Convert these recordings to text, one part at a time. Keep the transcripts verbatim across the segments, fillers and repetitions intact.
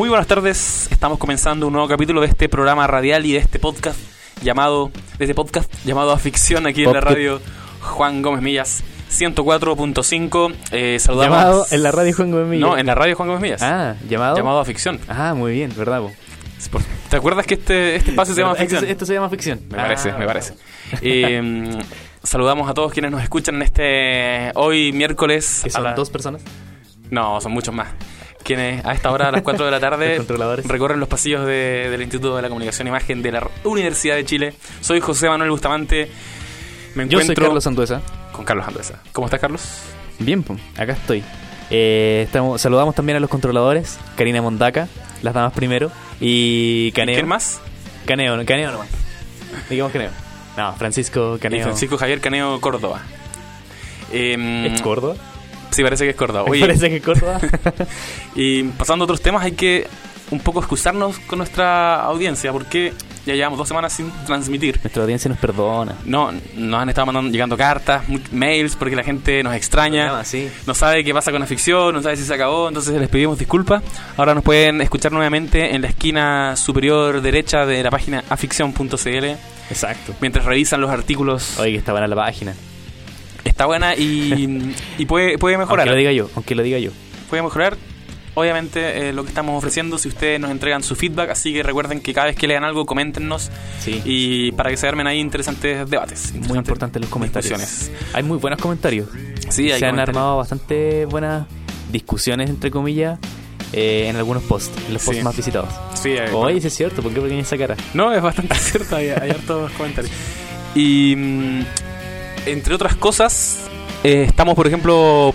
Muy buenas tardes, estamos comenzando un nuevo capítulo de este programa radial y de este podcast llamado, de este podcast llamado Aficción aquí en la radio Juan Gómez Millas ciento cuatro punto cinco. Eh, saludamos. ¿Llamado en la radio Juan Gómez Millas? No, en la radio Juan Gómez Millas. Ah, llamado. Llamado Aficción. Ah, muy bien, ¿verdad, po? ¿Te acuerdas que este, este espacio se llama Ficción? Esto, esto se llama Ficción. Me parece, ah, me parece. Eh, saludamos a todos quienes nos escuchan en este hoy miércoles. ¿Que son la... dos personas? No, son muchos más. Quienes a esta hora, a las cuatro de la tarde, recorren los pasillos de, del Instituto de la Comunicación e Imagen de la Universidad de Chile. Soy José Manuel Bustamante. Me encuentro Yo soy Carlos Anduesa. Con Carlos Anduesa. ¿Cómo estás, Carlos? Bien, pues, acá estoy. Eh, estamos, saludamos también a los controladores, Karina Mondaca, las damas primero, y Caneo. ¿Y quién más? Caneo, Caneo nomás. Digamos Caneo. No, Francisco Caneo. Y Francisco Javier Caneo Córdoba. Eh, ¿Es Córdoba? Sí, parece que es Córdoba. Oye, parece que es Córdoba. Y pasando a otros temas, hay que un poco excusarnos con nuestra audiencia, porque ya llevamos dos semanas sin transmitir. Nuestra audiencia nos perdona. No, nos han estado mandando, llegando cartas, mails, porque la gente nos extraña. Llama, sí. No sabe qué pasa con la ficción, no sabe si se acabó, entonces les pedimos disculpas. Ahora nos pueden escuchar nuevamente en la esquina superior derecha de la página aficción punto c l. Exacto. Mientras revisan los artículos. Oye, que está buena la página. Está buena y, y puede, puede mejorar. Aunque lo diga yo, aunque lo diga yo. Puede mejorar, obviamente, eh, lo que estamos ofreciendo si ustedes nos entregan su feedback. Así que recuerden que cada vez que lean algo, coméntenos. Sí. Y para que se armen ahí interesantes debates. Interesantes muy importantes los comentarios. Hay muy buenos comentarios. Sí, hay Se han comentarios. armado bastante buenas discusiones, entre comillas, eh, en algunos posts, en los posts sí. más visitados. Sí, hay, Oye, bueno. sí es cierto, ¿por qué pequeña esa cara? No, es bastante cierto, hay, hay hartos comentarios. Y mm, entre otras cosas, eh, estamos, por ejemplo,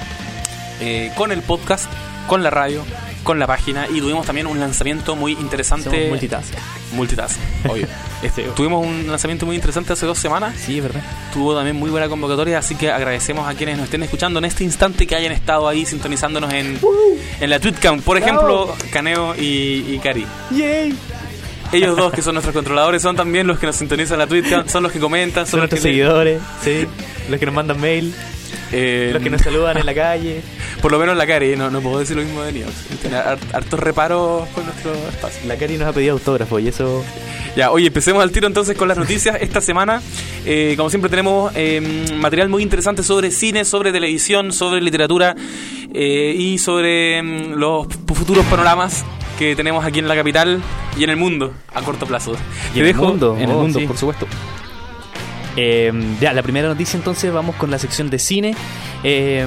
eh, con el podcast, con la radio, con la página, y tuvimos también un lanzamiento muy interesante. Somos multitask. Multitask, obvio. Este, tuvimos un lanzamiento muy interesante hace dos semanas. Sí, es verdad. Tuvo también muy buena convocatoria, así que agradecemos a quienes nos estén escuchando en este instante, que hayan estado ahí sintonizándonos en, en la Tweetcam. Por ejemplo, Caneo y, y Cari. ¡Yay! Ellos dos, que son nuestros controladores, son también los que nos sintonizan en la Tweetcam, son los que comentan, son, Son los nuestros que seguidores, sí. Los que nos mandan mail, eh, los que nos saludan en la calle. Por lo menos la Cari, no, no puedo decir lo mismo de Niox. Tiene hartos reparos por nuestro espacio. La Cari nos ha pedido autógrafo y eso... Ya, oye, empecemos al tiro entonces con las noticias. Esta semana, eh, como siempre, tenemos eh, material muy interesante sobre cine, sobre televisión, sobre literatura eh, y sobre mm, los futuros panoramas que tenemos aquí en la capital y en el mundo a corto plazo. ¿Y en el mundo? En el Oh, mundo, sí. por supuesto. Eh, ya, la primera noticia entonces, vamos con la sección de cine. Eh,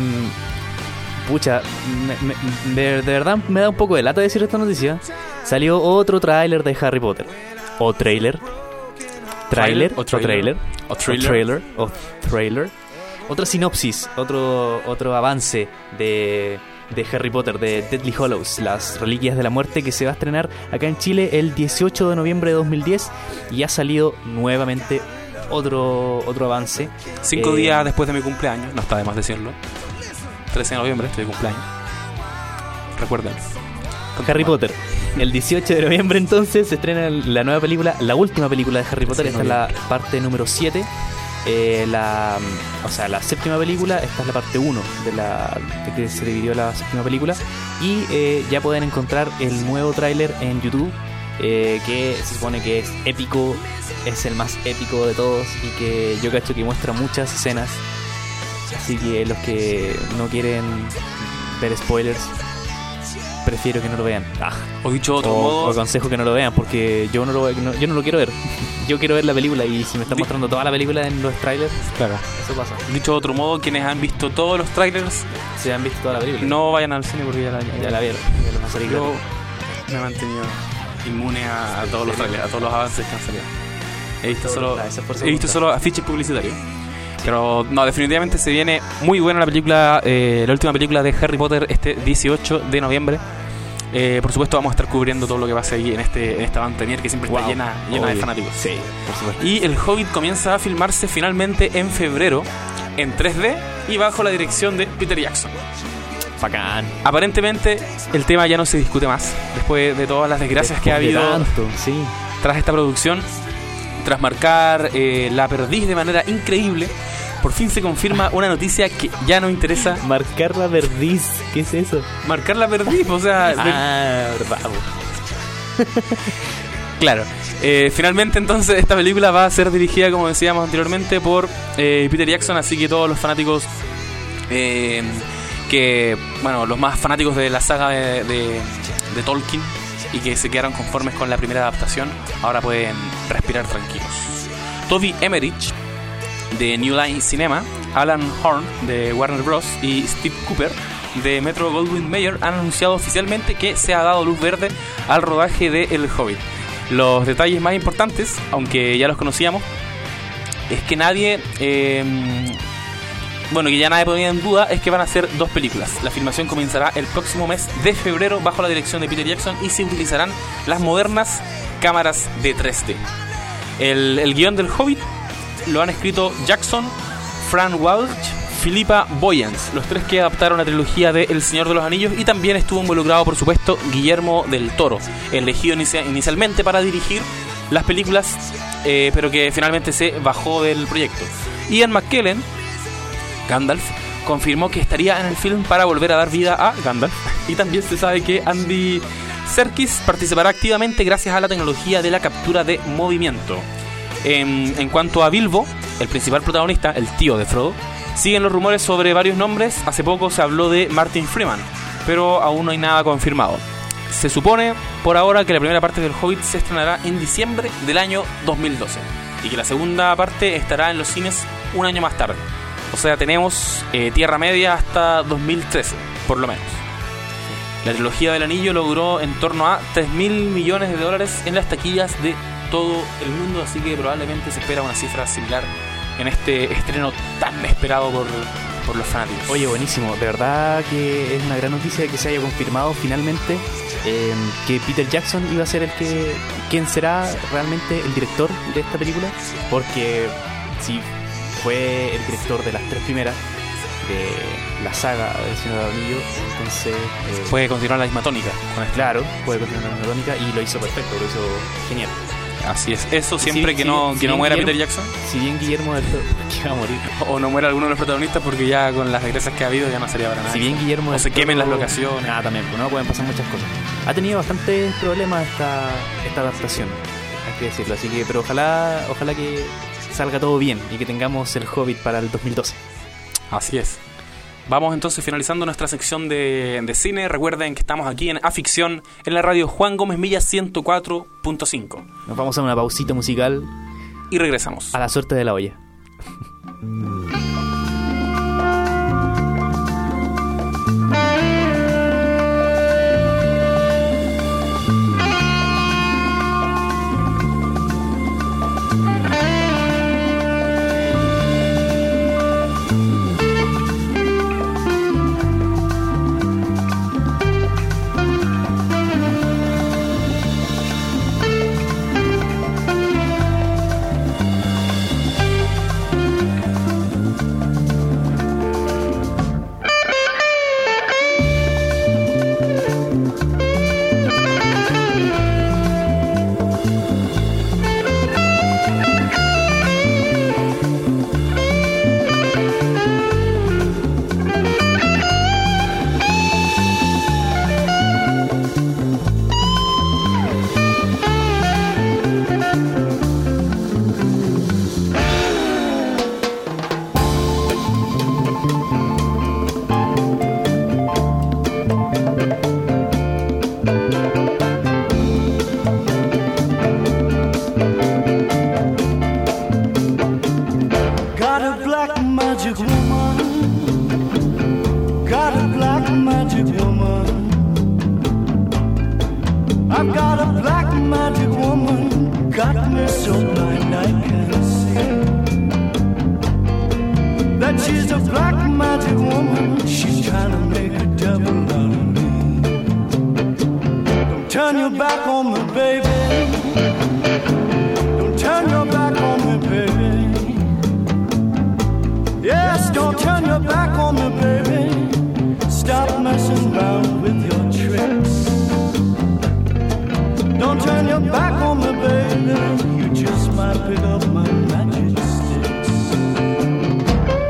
pucha, me, me, de, de verdad me da un poco de lata decir esta noticia. Salió otro tráiler de Harry Potter. O trailer. Trailer. O trailer. O O trailer. trailer. O trailer. Otra sinopsis, otro, otro avance de, de Harry Potter, de Deathly Hallows, las reliquias de la muerte, que se va a estrenar acá en Chile el dieciocho de noviembre de dos mil diez. Y ha salido nuevamente otro, otro avance. Cinco Eh, días después de mi cumpleaños, no está de más decirlo. trece de noviembre, estoy de cumpleaños. Recuerden. Harry Potter. El dieciocho de noviembre entonces se estrena la nueva película, la última película de Harry Potter. Sí, esta es la parte número siete. Eh, la, o sea, la séptima película. Esta es la parte uno de la de que se dividió la séptima película. Y eh, ya pueden encontrar el nuevo tráiler en YouTube, eh, que se supone que es épico, es el más épico de todos y que yo cacho que muestra muchas escenas. Así que los que no quieren ver spoilers, prefiero que no lo vean. Ah. O dicho de otro O, modo, o aconsejo que no lo vean, porque yo no lo, no, yo no lo quiero ver. Yo quiero ver la película, y si me están Di- mostrando toda la película en los trailers, claro. eso pasa. Dicho de otro modo, quienes han visto todos los trailers, Se han visto toda la película. no vayan al cine porque ya la, ya Ya la vieron. Ya los va a salir Yo gratis. me he mantenido inmune a, a todos los trailers, a todos los avances que han salido. He visto Todo solo, lo- esa fuerza he visto de solo afiches publicitarios. Pero no, definitivamente se viene muy buena la película, eh, la última película de Harry Potter, este dieciocho de noviembre. Eh, por supuesto, vamos a estar cubriendo todo lo que pase ahí en este en esta van premier que siempre Wow. está llena, llena de Obvio. fanáticos. Sí, por supuesto. Y El Hobbit comienza a filmarse finalmente en febrero en tres D y bajo la dirección de Peter Jackson. Bacán. Aparentemente el tema ya no se discute más después de todas las desgracias que ha Después de habido tanto, sí. tras esta producción, tras marcar eh, la perdiz de manera increíble. por fin se confirma una noticia que ya no interesa. Marcar la perdiz, ¿qué es eso? Marcar la perdiz, o sea... Ah, verdad. Claro. Eh, finalmente, entonces, esta película va a ser dirigida, como decíamos anteriormente, por eh, Peter Jackson, así que todos los fanáticos... Eh, que, bueno, los más fanáticos de la saga de, de, de Tolkien y que se quedaron conformes con la primera adaptación, ahora pueden respirar tranquilos. Toby Emmerich, de New Line Cinema, Alan Horn, de Warner Bros. Y Steve Cooper, de Metro Goldwyn Mayer, han anunciado oficialmente que se ha dado luz verde al rodaje de El Hobbit. Los detalles más importantes, aunque ya los conocíamos, es que nadie... Eh, Bueno, que ya nadie ponía en duda, es que van a ser dos películas. La filmación comenzará el próximo mes de febrero bajo la dirección de Peter Jackson y se utilizarán las modernas cámaras de tres D. El, el guión del Hobbit lo han escrito Jackson, Fran Walsh, Philippa Boyens, los tres que adaptaron la trilogía de El Señor de los Anillos, y también estuvo involucrado, por supuesto, Guillermo del Toro, elegido inicia, inicialmente para dirigir las películas, eh, pero que finalmente se bajó del proyecto. Ian McKellen, Gandalf, confirmó que estaría en el film para volver a dar vida a Gandalf, y también se sabe que Andy Serkis participará activamente gracias a la tecnología de la captura de movimiento. En, en cuanto a Bilbo, el principal protagonista, el tío de Frodo, siguen los rumores sobre varios nombres. Hace poco se habló de Martin Freeman, pero aún no hay nada confirmado. Se supone por ahora que la primera parte del Hobbit se estrenará en diciembre del año dos mil doce y que la segunda parte estará en los cines un año más tarde. O sea, tenemos eh, Tierra Media hasta dos mil trece, por lo menos. La trilogía del anillo logró en torno a tres mil millones de dólares en las taquillas de todo el mundo, así que probablemente se espera una cifra similar en este estreno tan esperado por, por los fanáticos. Oye, buenísimo, de verdad que es una gran noticia que se haya confirmado finalmente eh, que Peter Jackson iba a ser el que, quien será realmente el director de esta película, porque si fue el director de las tres primeras de la saga del Señor del Anillo, entonces eh, puede continuar la misma tónica con esto. Claro, puede continuar la misma tónica y lo hizo perfecto, lo hizo genial. Así es, eso siempre sí, que sí, no, sí, que no muera Guillermo, Peter Jackson. Si bien Guillermo del Toro que va a morir, o no muera alguno de los protagonistas, porque ya con las regresas que ha habido ya no sería para nada. Si bien Guillermo o se quemen las locaciones. Nada, también, no pueden pasar muchas cosas. Ha tenido bastantes problemas esta, esta adaptación, hay que decirlo, así que, pero ojalá, ojalá que salga todo bien y que tengamos el Hobbit para el dos mil doce. Así es. Vamos entonces finalizando nuestra sección de, de cine. Recuerden que estamos aquí en Aficción, en la radio Juan Gómez Milla ciento cuatro punto cinco. Nos vamos a una pausita musical y regresamos a la suerte de la olla. Baby, you just might pick up my magic sticks.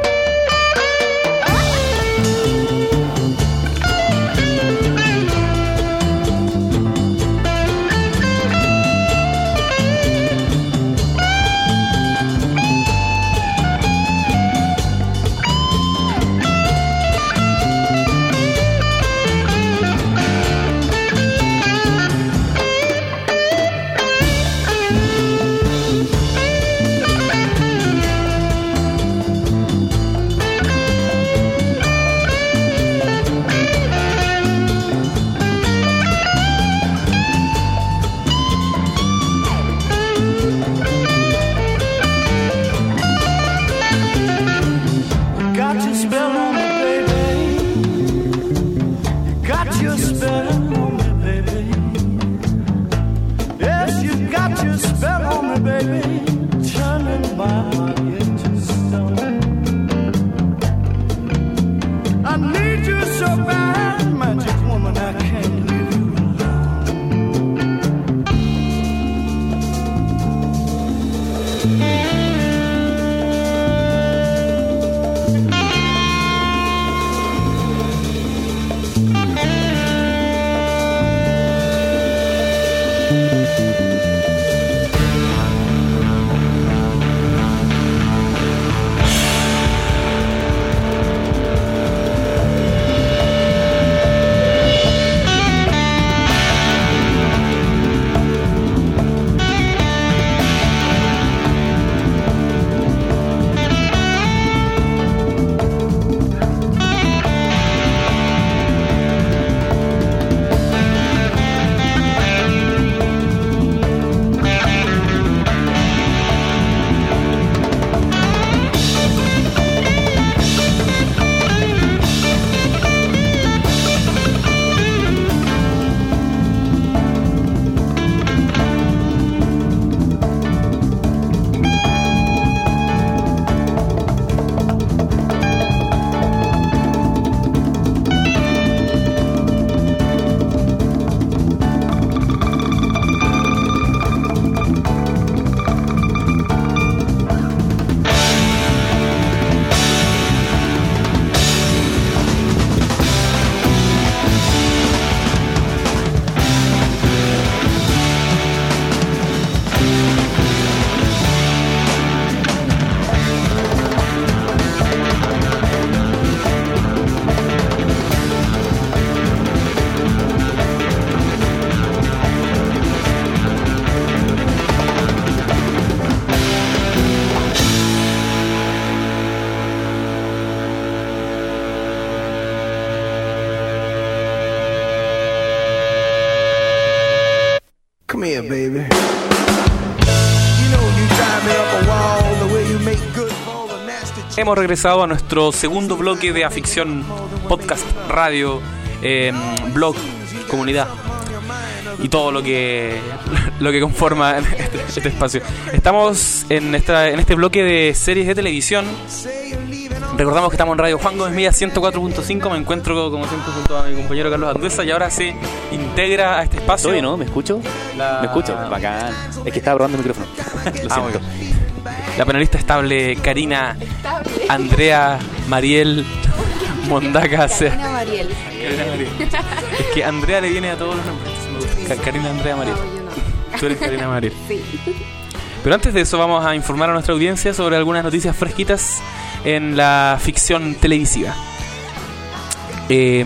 Come here, baby. You know you drive me up a wall the way you make good for the nasty chick. Hemos regresado a nuestro segundo bloque de Aficción, podcast, radio, eh, blog, comunidad y todo lo que lo que conforma este, este espacio. Estamos en esta en este bloque de series de televisión. Recordamos que estamos en Radio Juan Gómez Milla ciento cuatro punto cinco. Me encuentro como siempre junto a mi compañero Carlos Anduesa y ahora se integra a este espacio. ¿Estoy, no? ¿Me escucho? La... ¿Me escucho? Bacán. Es que estaba probando el micrófono. Lo Ah, siento. La panelista estable Karina, Estable. Andrea, Mariel, Mondaca. Karina Mariel. Karina Mariel. Es que Andrea le viene a todos los nombres. Me gusta. Ca- Karina, Andrea, Mariel. No, yo no. Tú eres Karina Mariel. Sí. Pero antes de eso vamos a informar a nuestra audiencia sobre algunas noticias fresquitas en la ficción televisiva. Eh,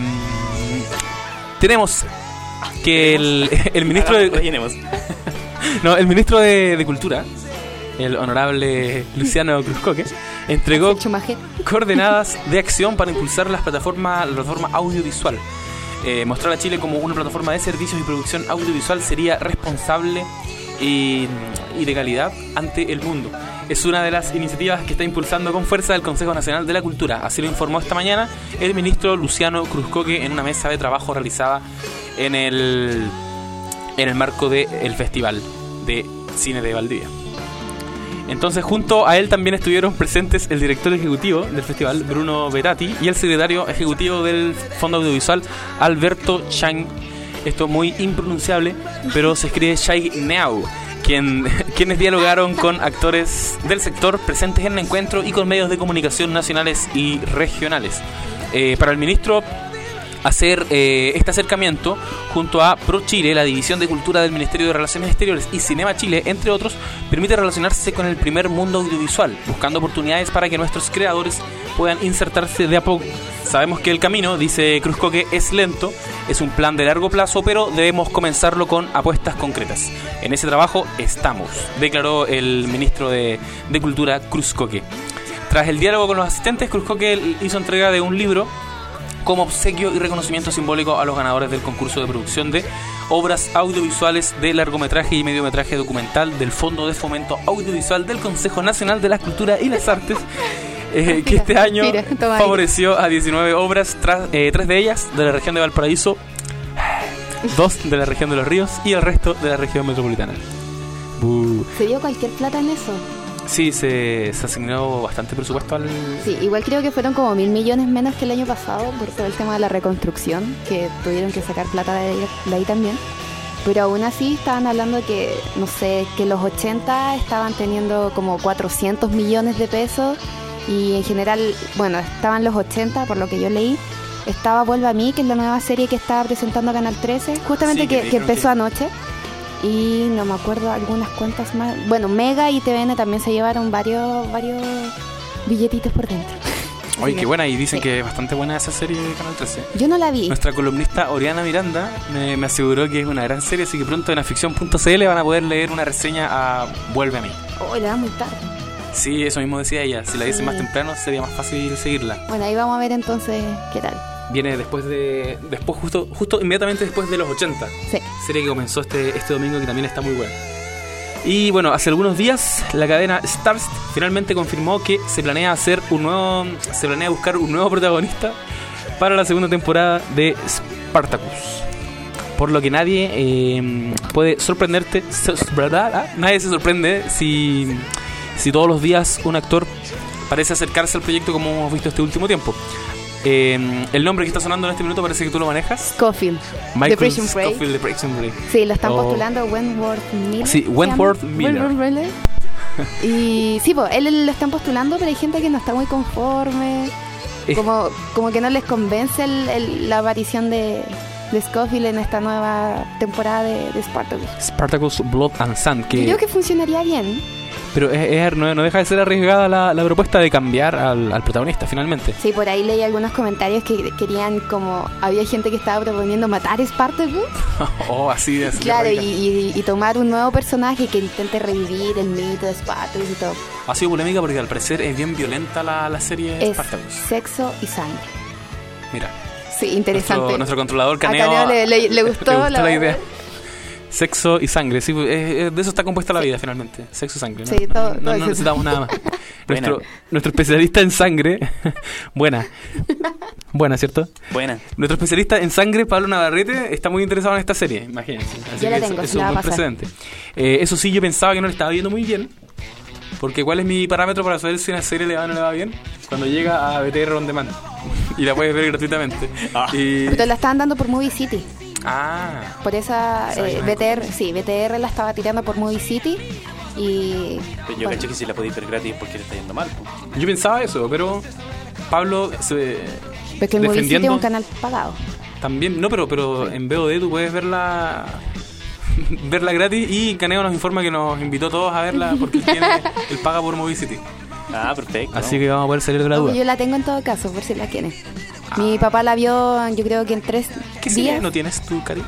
tenemos que el, el ministro de, Rellenemos. no, el ministro de, de Cultura, el honorable Luciano Cruzcoque, entregó Chumajet. coordenadas de acción para impulsar las plataformas, la plataforma audiovisual. Eh, mostrar a Chile como una plataforma de servicios y producción audiovisual sería responsable y, y de calidad ante el mundo. Es una de las iniciativas que está impulsando con fuerza el Consejo Nacional de la Cultura. Así lo informó esta mañana el ministro Luciano Cruzcoque en una mesa de trabajo realizada en el, en el marco del Festival de Cine de Valdivia. Entonces, junto a él también estuvieron presentes el director ejecutivo del festival, Bruno Berati, y el secretario ejecutivo del Fondo Audiovisual, Alberto Chang. Esto muy impronunciable, pero se escribe Chaineau, quien, quienes dialogaron con actores del sector presentes en el encuentro y con medios de comunicación nacionales y regionales. Eh, para el ministro, hacer eh, este acercamiento junto a ProChile, la División de Cultura del Ministerio de Relaciones Exteriores, y Cinema Chile, entre otros, permite relacionarse con el primer mundo audiovisual, buscando oportunidades para que nuestros creadores puedan insertarse de a poco. Sabemos que el camino, dice Cruzcoque, es lento, es un plan de largo plazo, pero debemos comenzarlo con apuestas concretas. En ese trabajo estamos, declaró el ministro de, de Cultura, Cruzcoque. Tras el diálogo con los asistentes, Cruzcoque hizo entrega de un libro como obsequio y reconocimiento simbólico a los ganadores del concurso de producción de obras audiovisuales de largometraje y mediometraje documental del Fondo de Fomento Audiovisual del Consejo Nacional de la Cultura y las Artes, eh, que este año Respira, toma favoreció a diecinueve obras, tras, eh, tres de ellas de la región de Valparaíso, dos de la región de Los Ríos y el resto de la región metropolitana. Buh. ¿Se dio cualquier plata en eso? Sí, se, se asignó bastante presupuesto al... Sí, igual creo que fueron como mil millones menos que el año pasado por todo el tema de la reconstrucción, que tuvieron que sacar plata de ahí, de ahí también. Pero aún así estaban hablando de que, no sé, que los ochenta estaban teniendo como cuatrocientos millones de pesos y en general, bueno, estaban los ochenta, por lo que yo leí. Estaba Vuelve a mí, que es la nueva serie que estaba presentando Canal trece, justamente Sí, que que, que dijeron empezó que- anoche. Y no me acuerdo algunas cuentas más. Bueno, Mega y T V N también se llevaron varios varios billetitos por dentro. Oye, Así qué que- buena, y dicen sí. que es bastante buena esa serie de Canal trece. Yo no la vi. Nuestra columnista Oriana Miranda me, me aseguró que es una gran serie, así que pronto en aficción punto c l van a poder leer una reseña a Vuelve a mí. Oh, le da muy tarde. Sí, eso mismo decía ella. Si la dice Sí. más temprano sería más fácil seguirla. Bueno, ahí vamos a ver entonces qué tal. Viene después de... después justo justo inmediatamente después de los ochenta. Sí. Serie que comenzó este, este domingo, que también está muy buena. Y bueno, hace algunos días la cadena Starz finalmente confirmó que se planea hacer un nuevo... Se planea buscar un nuevo protagonista para la segunda temporada de Spartacus. Por lo que nadie eh, puede sorprenderte... Nadie se sorprende si, si todos los días un actor parece acercarse al proyecto, como hemos visto este último tiempo. Eh, el nombre que está sonando en este minuto parece que tú lo manejas. Scofield. Michael Prison Break. Scofield de Prison Break. Sí, lo están Oh. postulando Wentworth Miller. Sí, ¿se Wentworth llama? Miller. Wentworth Miller. Y sí, pues él lo están postulando, pero hay gente que no está muy conforme. Es- Como, como que no les convence el, el- la aparición de, de Scofield en esta nueva temporada de, de Spartacus. Spartacus Blood and Sand, que, Creo que funcionaría bien. pero es, es- no, no deja de ser arriesgada la, la propuesta de cambiar al, al protagonista finalmente. Sí, por ahí leí algunos comentarios que querían como... Había gente que estaba proponiendo matar a Spartacus. Oh, así de así de Claro, y, radical. y, y tomar un nuevo personaje que intente revivir el mito de Spartacus y todo. Ha sido polémica porque al parecer es bien violenta la, la serie Es Spartacus. sexo y sangre. Mira, Sí, interesante. nuestro, nuestro controlador A Caneo Caneo le, le- le gustó, le gustó la idea. Sexo y sangre, sí, eh, de eso está compuesta la vida finalmente. Sexo y sangre. ¿no? Sí, todo- no, todo no eso. necesitamos nada más. Buena. Nuestro, nuestro especialista en sangre, buena, buena, ¿cierto? Buena. Nuestro especialista en sangre, Pablo Navarrete, está muy interesado en esta serie, imagínense. Así Yo la que eso- tengo, eso se la es va un a buen pasar. precedente. Eh, eso sí, yo pensaba que no le estaba viendo muy bien. Porque ¿cuál es mi parámetro para saber si una serie le va o no le va bien? Cuando llega a B T R On Demand y la puedes ver gratuitamente. Ah. Y... Pero la estaban dando por Movie City. Ah, Por esa Esa eh, vaina. B T R, sí, B T R la estaba tirando por Movie City y Pero yo bueno, caché que si la podéis ver gratis es porque le está yendo mal. po. yo pensaba eso, pero Pablo se... porque el Movie City es defendiendo- un canal pagado. También, no, pero, pero en V O D tú puedes verla verla gratis y Caneo nos informa que nos invitó a todos a verla porque él tiene el paga por Movie City. Ah, perfecto. Así que vamos a poder salir de la No, duda. yo la tengo en todo caso, por si la quieren. Mi papá la vio, yo creo que en tres ¿Qué serie días. no tienes tú, Cari?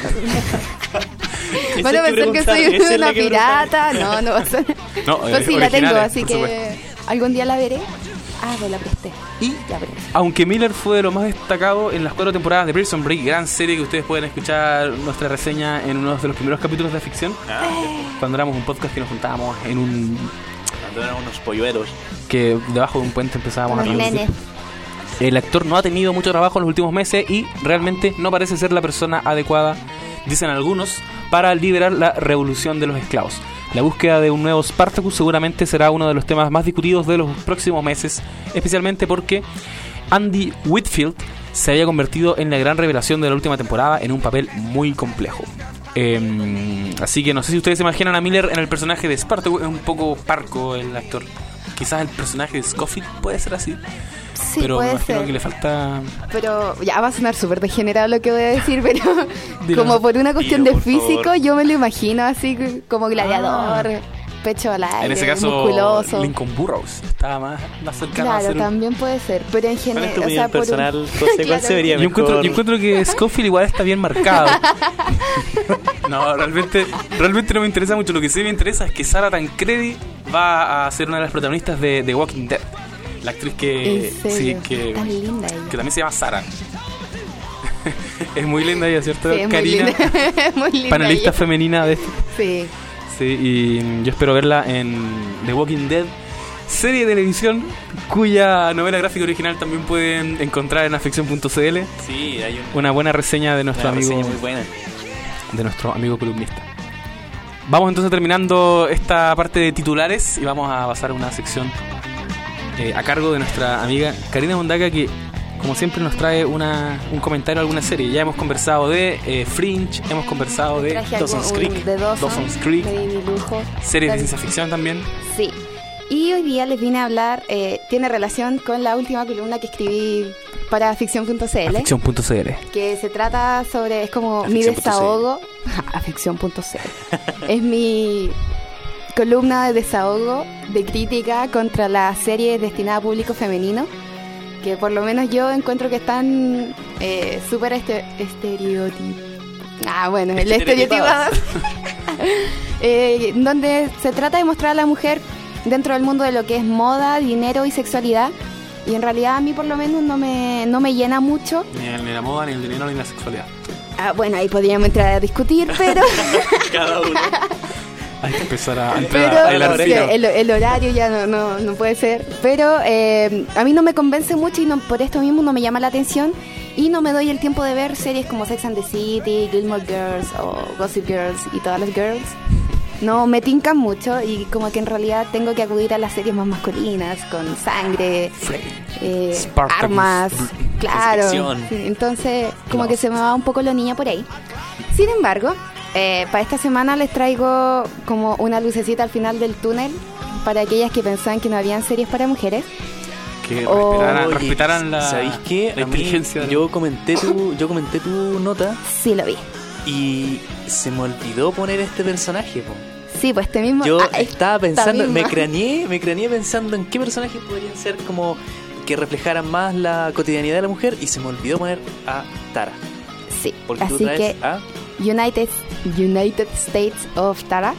Esa Van a hay que pensar que preguntar, soy esa es la una que preguntar. pirata. No, no va a ser. No, Pues eh, sí, la tengo, originales, así por que supuesto. algún día la veré. Ah, pues la presté. Y La presté. aunque Miller fue de lo más destacado en las cuatro temporadas de Prison Break, gran serie que ustedes pueden escuchar nuestra reseña en uno de los primeros capítulos de ficción, Ah, cuando éramos un podcast que nos juntábamos en un... cuando eran unos polluelos. que debajo de un puente empezábamos Con a los hablar. nenes. El actor no ha tenido mucho trabajo en los últimos meses y realmente no parece ser la persona adecuada, dicen algunos, para liberar la revolución de los esclavos. La búsqueda de un nuevo Spartacus seguramente será uno de los temas más discutidos de los próximos meses, especialmente porque Andy Whitfield se había convertido en la gran revelación de la última temporada en un papel muy complejo. Eh, así que no sé si ustedes se imaginan a Miller en el personaje de Spartacus, es un poco parco el actor. Quizás el personaje de Scofield puede ser así. Sí, pero me puede imagino ser. que le falta... Pero ya va a sonar súper degenerado lo que voy a decir, pero Dilo. como por una cuestión Dilo, de por físico, favor. yo me lo imagino así como gladiador, pecho al aire, En ese caso, musculoso. Lincoln Burrows estaba más, más cercano a Claro, ser un- también puede ser, pero en ¿Cuál general, es tu o opinión sea, por un- personal, José? ¿Cuál Claro. se vería Yo mejor? encuentro, yo encuentro que Scofield igual está bien marcado. No, realmente, realmente no me interesa mucho. Lo que sí me interesa es que Sarah Tancredi va a ser una de las protagonistas de The Walking Dead. La actriz que... ¿En serio? Sí, que, Tan linda ella. que también se llama Sarah. Es muy linda ella, ¿cierto? Sí, es muy Karina, linda. Muy linda panelista ella. femenina de... Sí. Sí, y yo espero verla en The Walking Dead, serie de televisión cuya novela gráfica original también pueden encontrar en aficción punto c l. Sí, hay un, Una buena reseña de nuestro una amigo reseña muy buena. de nuestro amigo columnista. Vamos entonces terminando esta parte de titulares y vamos a pasar a una sección eh, a cargo de nuestra amiga Karina Mondaca, que como siempre nos trae una, un comentario a alguna serie. Ya hemos conversado de eh, Fringe, hemos conversado de Traje Dawson's algo, un- Creek, de Dawson, Dawson's Creek, me di mi lujo. series de Tal- ciencia ficción también. Sí. Y hoy día les vine a hablar, eh, tiene relación con la última columna que escribí para ficción punto c l, Aficción punto c l. que se trata sobre, es como mi Aficción punto c l. desahogo, aficción punto c l, es mi columna de desahogo, de crítica contra las series destinadas a público femenino, que por lo menos yo encuentro que están eh, súper este, estereotipadas. Ah, bueno, el Estereotipadas. estereotipado. eh, donde se trata de mostrar a la mujer dentro del mundo de lo que es moda, dinero y sexualidad. Y en realidad a mí por lo menos no me, no me llena mucho. Ni, el- ni la moda, ni el dinero, ni la sexualidad. Ah, bueno, ahí podríamos entrar a discutir, pero, Cada uno. Hay que empezar a entrar pero a bailar sí, fino. el, el horario ya no, no, no puede ser. Pero eh, a mí no me convence mucho y no, por esto mismo no me llama la atención. Y no me doy el tiempo de ver series como Sex and the City, Gilmore Girls o Gossip Girls y todas las girls. No me tincan mucho y como que en realidad tengo que acudir a las series más masculinas, con sangre, eh, Spartacus. armas, claro. Ficción. Sí, entonces como que se me va un poco la niña por ahí. Sin embargo, eh, para esta semana les traigo como una lucecita al final del túnel para aquellas que pensaban que no habían series para mujeres. Que Oh. respetaran, Oye, respetaran la, ¿sabéis qué? la A mí, inteligencia. de- yo comenté tu, yo comenté tu nota Sí, lo vi. y se me olvidó poner este personaje, po. Sí, pues este mismo... Yo ah, estaba esta pensando, me misma. craneé, me craneé pensando en qué personajes podrían ser como que reflejaran más la cotidianidad de la mujer y se me olvidó poner a Tara. Sí, Porque tú así traes que a United, United States of Tara.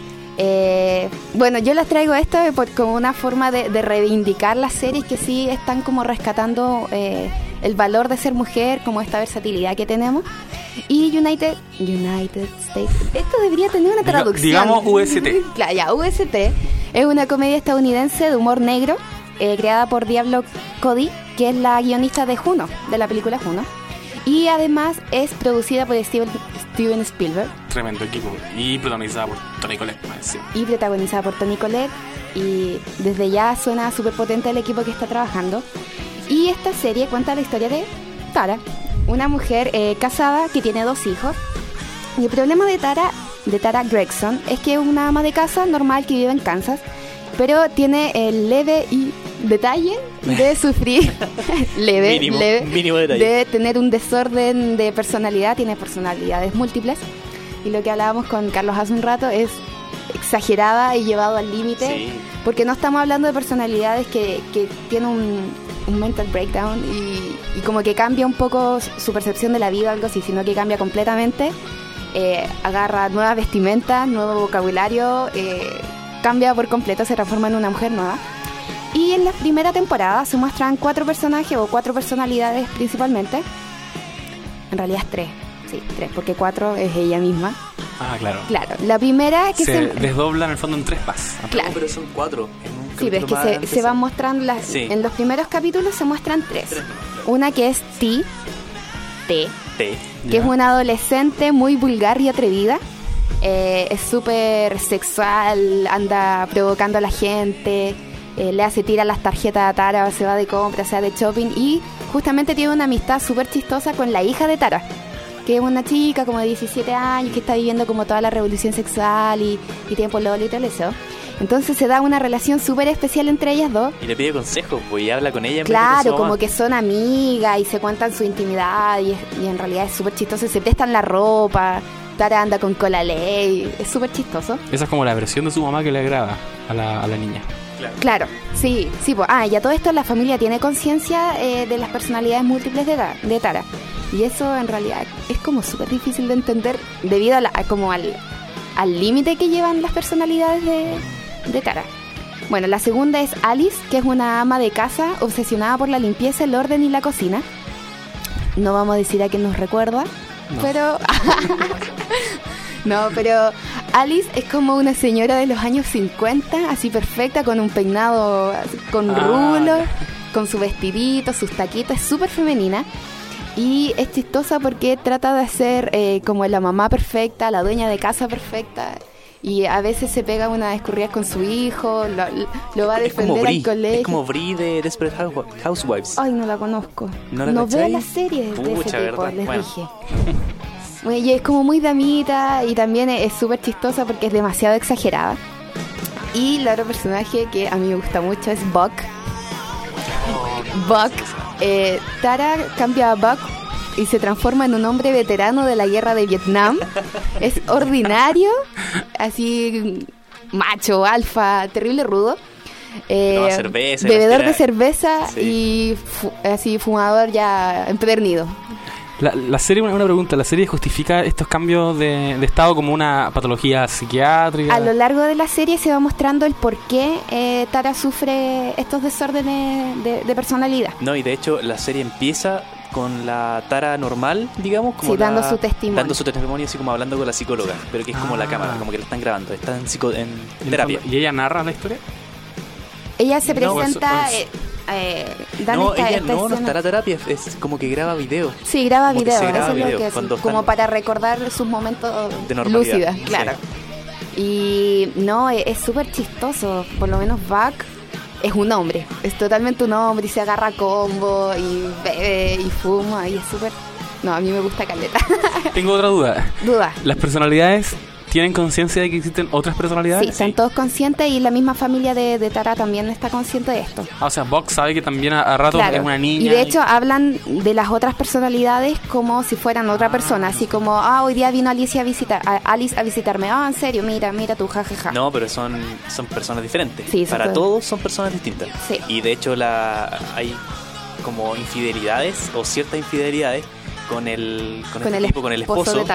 Eh, bueno, yo las traigo esto por, como una forma de, de reivindicar las series que sí están como rescatando eh, el valor de ser mujer, como esta versatilidad que tenemos. Y United United States, esto debería tener una traducción. Digamos U S T. Claro, ya, U S T es una comedia estadounidense de humor negro, eh, creada por Diablo Cody, que es la guionista de Juno, de la película Juno. Y además es producida por Steven, Steven Spielberg. Tremendo equipo. Y protagonizada por Toni Collette. Sí. Y protagonizada por Toni Collette. Y desde ya suena súper potente el equipo que está trabajando. Y esta serie cuenta la historia de Tara, una mujer eh, casada que tiene dos hijos. Y el problema de Tara, de Tara Gregson es que es una ama de casa normal que vive en Kansas, pero tiene el leve y detalle de sufrir leve, mínimo, leve mínimo detalle. de tener un desorden de personalidad. Tiene personalidades múltiples, y lo que hablábamos con Carlos hace un rato es exagerada y llevado al límite, Sí. porque no estamos hablando de personalidades que, que tienen un, un mental breakdown y, y como que cambia un poco su percepción de la vida o algo así, sino que cambia completamente. Eh, agarra nuevas vestimentas, nuevo vocabulario, eh, cambia por completo, se transforma en una mujer nueva. Y en la primera temporada se muestran cuatro personajes o cuatro personalidades principalmente. En realidad es tres, sí, tres, porque cuatro es ella misma. Ah, claro. Claro, la primera que Se se... desdobla en el fondo en tres pas. Claro. No, pero son cuatro. En un Sí, pero es que capítulo más se, adelante se van son- mostrando las... Sí. En los primeros capítulos se muestran tres. Una que es T, T, T. que Ya. es una adolescente muy vulgar y atrevida. Eh, es súper sexual, anda provocando a la gente, eh, le hace tirar las tarjetas a Tara, se va de compras, se va de shopping, y justamente tiene una amistad súper chistosa con la hija de Tara, que es una chica como de diecisiete años que está viviendo como toda la revolución sexual y, y tiene pololo y todo eso. Entonces se da una relación súper especial entre ellas dos. Y le pide consejos, pues, y habla con ella. en vez de con Claro, su como mamá. que son amigas y se cuentan su intimidad, y, es- y en realidad es súper chistoso. Se prestan la ropa, Tara anda con cola ley, es súper chistoso. Esa es como la versión de su mamá que le agrada a la, a la niña. Claro, sí, sí. Pues, ah, y a todo esto la familia tiene conciencia eh, de las personalidades múltiples de, Ta- de Tara. Y eso en realidad es como súper difícil de entender debido a la, a como al al límite que llevan las personalidades de, de Tara. Bueno, la segunda es Alice, que es una ama de casa obsesionada por la limpieza, el orden y la cocina. No vamos a decir a quién nos recuerda, No. pero... No, pero Alice es como una señora de los años cincuenta, así perfecta, con un peinado así, con Ah, rulo, ya. con su vestidito, sus taquitos, es súper femenina. Y es chistosa porque trata de ser eh, como la mamá perfecta, la dueña de casa perfecta. Y a veces se pega unas escurridas con su hijo, lo, lo va a Es como defender Brie, al colegio. es como Brie de Desperate Housewi- Housewives. Ay, no la conozco. ¿No la no veo cachai? las series de Pucha, ese tipo, ¿verdad? les Bueno. dije. Bueno, y es como muy damita y también es súper chistosa porque es demasiado exagerada. Y el otro personaje que a mí me gusta mucho es Buck. Buck. Eh, Tara cambia a Buck y se transforma en un hombre veterano de la guerra de Vietnam. Es ordinario, así macho, alfa, terrible rudo. Eh, Toma cerveza, bebedor era- de cerveza Sí. y fu- así fumador ya empedernido. La, la serie, una, una pregunta, ¿la serie justifica estos cambios de, de estado como una patología psiquiátrica? A lo largo de la serie se va mostrando el por qué eh, Tara sufre estos desórdenes de, de personalidad. No, y de hecho la serie empieza con la Tara normal, digamos, como Sí, dando la- su testimonio. dando su testimonio, así como hablando con la psicóloga, pero que es como Ah. la cámara, como que la están grabando, está en, psico, en En el terapia. fondo, ¿y ella narra la historia? Ella se No, presenta... eso- eh, eh, dan No, esta- ella esta no, no escena. está la terapia, es, es como que graba video. Sí, graba Como que video, se graba eso es video lo que hace, cuando como están- para recordar sus momentos De normalidad, lúcidas, sí. claro. Y no, es es súper chistoso, por lo menos Buck es un hombre, es totalmente un hombre y se agarra a combo y bebe y fuma y es súper... No, a mí me gusta caleta. Tengo otra duda. Duda. ¿Las personalidades tienen conciencia de que existen otras personalidades? Sí, están todos conscientes y la misma familia de, de Tara también está consciente de esto. Ah, o sea, Buck sabe que también a, a ratos Claro. es una niña. Y de hecho hablan de las otras personalidades como si fueran otra persona, así como, ah, hoy día vino Alicia a visitar, a Alice a visitarme. Ah, en serio, mira, mira tú, jajaja. No, pero son, son personas diferentes. Sí, son Para todos- todos son personas distintas. Sí. Y de hecho la hay como infidelidades o ciertas infidelidades con el con, Con este el tipo, con el esposo esposo de Tara.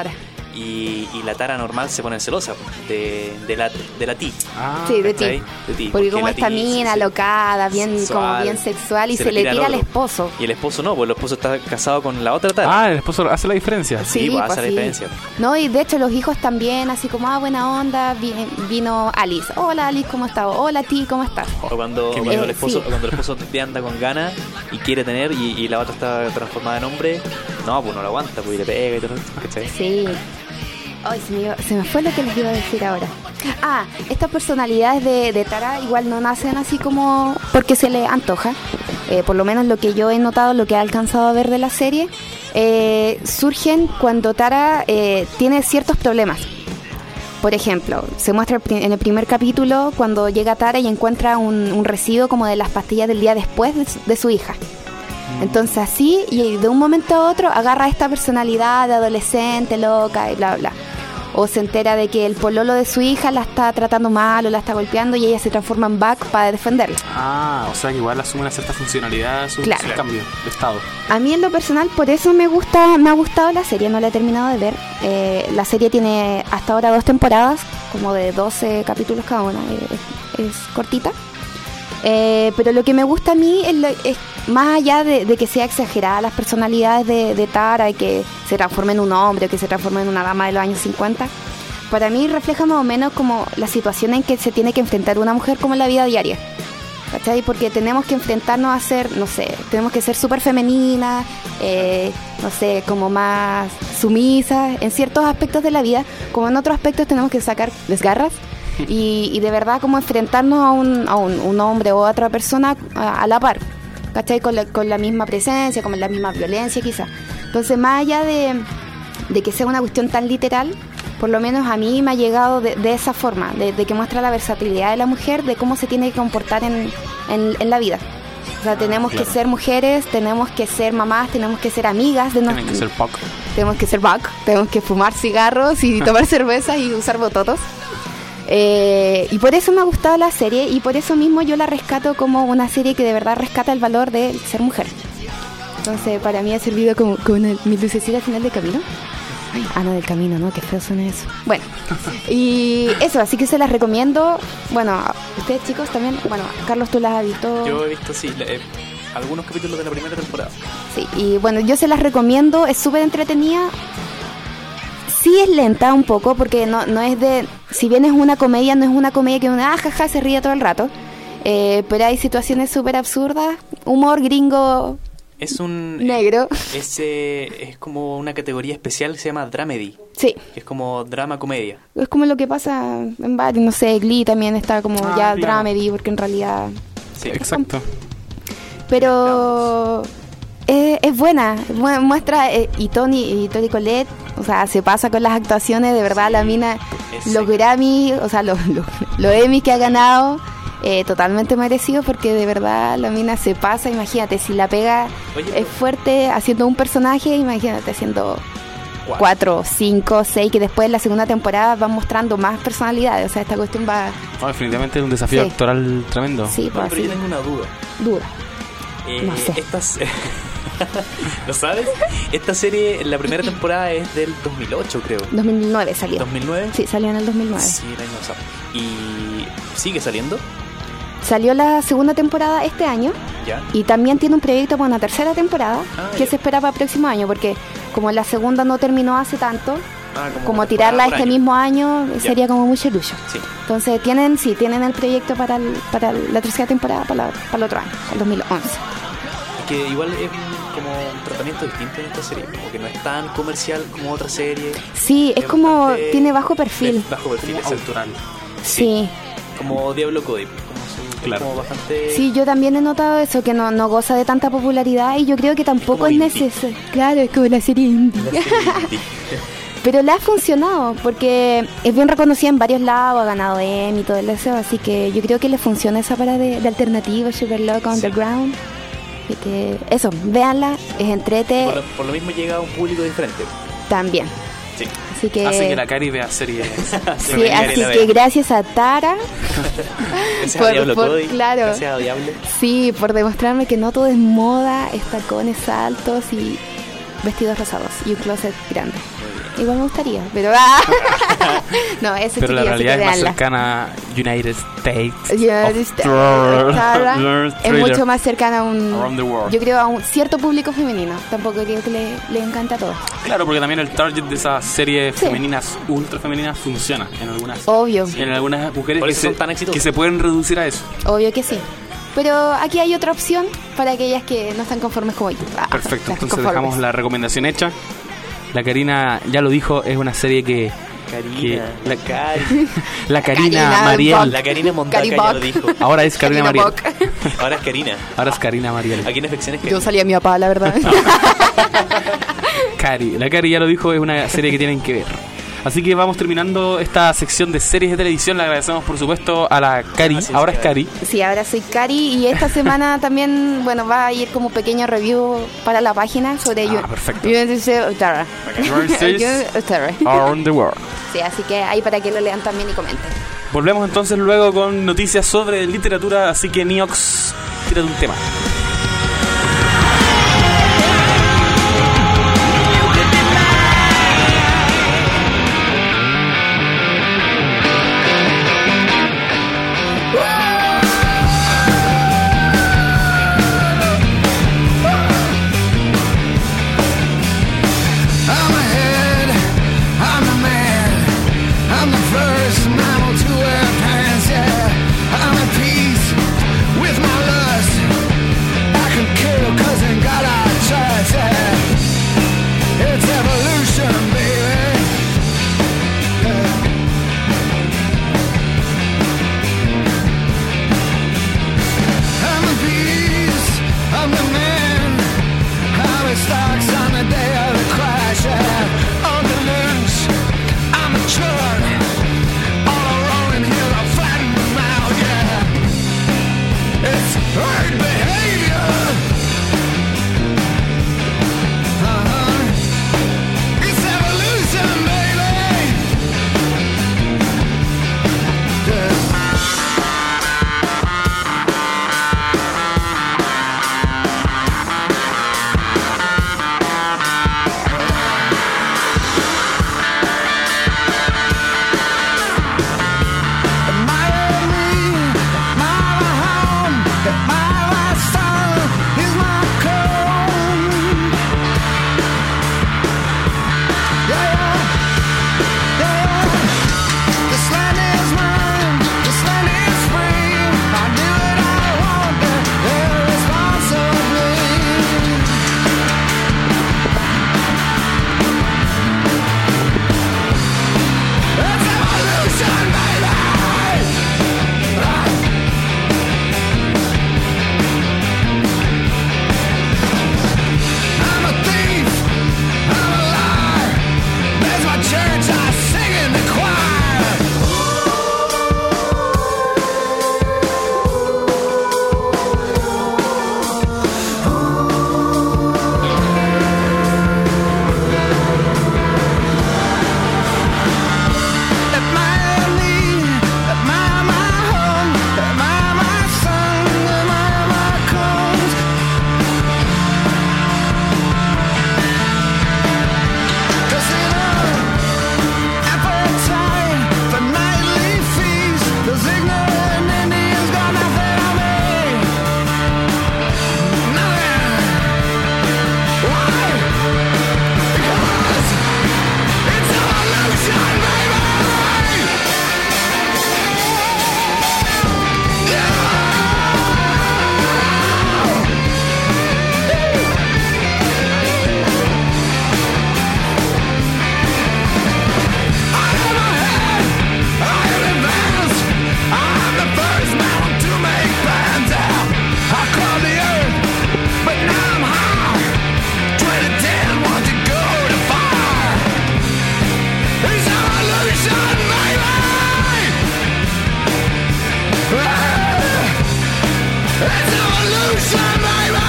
Y, y la Tara normal se pone celosa de, de la de la Ti. Ah, Sí, de ¿cachai? ti. De Ti, Porque como la esta Ti, mina sí, sí, locada, bien sexual, como bien sexual y se, le tira al otro. esposo. Y el esposo no, pues el esposo está casado con la otra Tara. Ah, el esposo hace la diferencia. Sí, Sí, pues, pues hace la sí. diferencia. No, y de hecho los hijos también, así como, ah, buena onda, vi- vino Alice. Hola Alice, ¿cómo estás? Hola Ti, ¿cómo estás? O cuando, Qué cuando miedo. el esposo, Sí. cuando el esposo te anda con ganas y quiere tener y, y la otra está transformada en hombre, no, pues no lo aguanta, pues y le pega y todo, ¿cachai? Sí. Ay, se me, iba- se me fue lo que les iba a decir ahora. Ah, estas personalidades de, de Tara igual no nacen así como porque se le antoja. Eh, por lo menos lo que yo he notado, lo que he alcanzado a ver de la serie, eh, surgen cuando Tara eh, tiene ciertos problemas. Por ejemplo, se muestra el pri- en el primer capítulo cuando llega Tara y encuentra un, un residuo como de las pastillas del día después de su, de su hija. Entonces así, y de un momento a otro, agarra esta personalidad de adolescente, loca y bla, bla. O se entera de que el pololo de su hija la está tratando mal o la está golpeando y ella se transforma en Buck para defenderla. Ah, o sea que igual asume una cierta funcionalidad su, Claro. su cambio de estado. A mí en lo personal, por eso me gusta, me ha gustado la serie, no la he terminado de ver. Eh, la serie tiene hasta ahora dos temporadas, como de doce capítulos cada una, eh, es cortita. Eh, pero lo que me gusta a mí es, lo- es más allá de, de que sea exagerada las personalidades de, de Tara y que se transforme en un hombre o que se transforme en una dama de los años cincuenta, para mí refleja más o menos como la situación en que se tiene que enfrentar una mujer como en la vida diaria. ¿Cachai? Porque tenemos que enfrentarnos a ser, no sé, tenemos que ser súper femeninas, eh, no sé, como más sumisas en ciertos aspectos de la vida, como en otros aspectos tenemos que sacar desgarras y, y de verdad como enfrentarnos a un, a un, un hombre o a otra persona a, a la par, ¿cachai? Con la, con la misma presencia, con la misma violencia quizás. Entonces, más allá de, de que sea una cuestión tan literal, por lo menos a mí me ha llegado de, de esa forma, de, de que muestra la versatilidad de la mujer, de cómo se tiene que comportar en, en, en la vida. O sea, tenemos claro. que ser mujeres, tenemos que ser mamás, tenemos que ser amigas de Tienen que ser Puck. tenemos que ser back, tenemos que fumar cigarros y tomar cervezas y usar bototos. Eh, y por eso me ha gustado la serie y por eso mismo yo la rescato como una serie que de verdad rescata el valor de ser mujer. Entonces para mí ha servido como, como una, mi lucecita al final del camino. Ay, ah, no, del camino, ¿no? Qué feo suena eso. Bueno, y eso, así que se las recomiendo. Bueno, ustedes chicos también, bueno, Carlos, tú las has visto. Yo he visto, sí, eh, algunos capítulos de la primera temporada. Sí, y bueno, yo se las recomiendo, es súper entretenida. Sí es lenta un poco, porque no, no es de... Si bien es una comedia, no es una comedia que uno, ah, jaja, se ríe todo el rato. Eh, pero hay situaciones súper absurdas, humor gringo Es un... negro. Es, eh, es como una categoría especial que se llama Dramedy, Sí, que es como drama-comedia. es como lo que pasa en varios, no sé, Glee también está como Ah, ya claro. dramedy, porque en realidad... Sí, Exacto. Pero es, es buena, mu- muestra, eh, y Tony y Toni Collette, o sea, se pasa con las actuaciones, de verdad, la mina, es los seca. Grammy, o sea, los, los, los Emmy que ha ganado, eh, totalmente merecido, porque de verdad la mina se pasa, imagínate, si la pega Oye, es fuerte haciendo un personaje, imagínate haciendo Cuatro. cuatro, cinco, seis, que después en la segunda temporada van mostrando más personalidades, o sea, esta cuestión va, No, definitivamente es un desafío Sí. actoral tremendo. sí, Bueno, pues pero yo así, tengo una duda. duda. Eh, No sé. Estas... ¿Lo sabes? Esta serie, la primera temporada es del dos mil ocho, creo. dos mil nueve salió. ¿dos mil nueve? Sí, salió en el dos mil nueve. Sí, el año pasado. ¿Y sigue saliendo? Salió la segunda temporada este año Ya. y también tiene un proyecto para una tercera temporada Ah, que ya. se espera para el próximo año, porque como la segunda no terminó hace tanto, Ah, como temporada tirarla por este año. mismo año Ya. sería como mucho lucho. Sí. Entonces tienen, sí, tienen el proyecto para, el- para la tercera temporada para, la- para el otro año, el dos mil once. Es que igual es un- como un tratamiento distinto en esta serie. Como que no es tan comercial como otra serie. Sí, es Es como, bastante- tiene bajo perfil. de bajo perfil, Como exacto. autoral. Sí. Como Diablo Cody. Como, su- Claro. como bastante... Sí, yo también he notado eso, que no, no goza de tanta popularidad y yo creo que tampoco como es indie. necesario. Claro, es como la serie indie. La serie indie. Pero le ha funcionado porque es bien reconocida en varios lados, ha ganado Emmy y todo eso, así que yo creo que le funciona esa para de, de alternativa, super loca, underground. Así que eso, véanla, es entrete por, lo, por lo mismo llega a un público diferente. también. Sí. Así que, Hace que la Cari vea series. sí, Femenina así y la que vea. gracias a Tara, Gracias Por- a Diablo por- Cody. claro. Gracias a Diablo. sí, por demostrarme que no todo es moda, es tacones altos y vestidos rosados y un closet grande. Muy bien. igual me gustaría, pero ah, no, eso Pero la chiquillos, así realidad que es más véanla. cercana a United States. United of States, Thriller. Tara, Thriller. es mucho más cercana a un, Around the world. yo creo, a un cierto público femenino. Tampoco creo que le, le encanta a todos. Claro, porque también el target de esas series Sí. femeninas, ultra femeninas, funciona en algunas. Obvio, En algunas mujeres Por que eso se, son tan exitosas. que se pueden reducir a eso. obvio que sí. Pero aquí hay otra opción para aquellas que no están conformes como yo. Ah, Perfecto, las entonces conformes. dejamos la recomendación hecha. La Karina ya lo dijo, es una serie que... Karina, que- la Cari. La Karina Karina Mariel. Bock. La Karina Montaca Cari ya Bock. lo dijo. Ahora es Karina Mariel. Bock. Ahora es Karina. Ahora es Karina Mariel. Aquí en Afección es Yo Karina. salí a mi papá, la verdad. Cari, la Cari ya lo dijo, es una serie que tienen que ver. Así que vamos terminando esta sección de series de televisión. Le agradecemos, por supuesto, a la Cari. Gracias, Ahora es Cari. Cari. Sí, ahora soy Cari y esta semana también, bueno, va a ir como pequeño review para la página sobre Ah, You- perfecto. United States of Tara. United States United of Tara. Around the world. Sí, así que ahí para que lo lean también y comenten. Volvemos entonces luego con noticias sobre literatura. Así que, Niox, tírate un tema. I'm ahead, I'm the man, I'm the first mammal to wear pants, yeah. I'm at peace with my lust, I can kill cause ain't got a choice, yeah. It's evolution, baby. Yeah. I'm the beast, I'm the man, how it starts on the day of the crash, yeah. On the loose, I'm a churn. On a rolling hill, I'll flatten them out, yeah. It's herd behavior. Uh-huh. It's evolution, baby. Yeah. Admire me, admire my home, admire my son, here's my comb. Yeah, yeah, yeah. This land is mine, this land is free. I do what I want, but irresponsibly. It's evolution, baby. I'm a thief, I'm a liar. There's my church, I sing in the choir. Admire me, admire my home, admire my son, admire my combs. Cause in a appetite for nightly feast, those ignorant Indians got nothing on me. Nothing. Why? Because it's evolution, baby. I'm the first man to make plans out. I called the earth, but now I'm high. twenty ten, want to go to fire. It's evolution, baby. It's evolution, baby.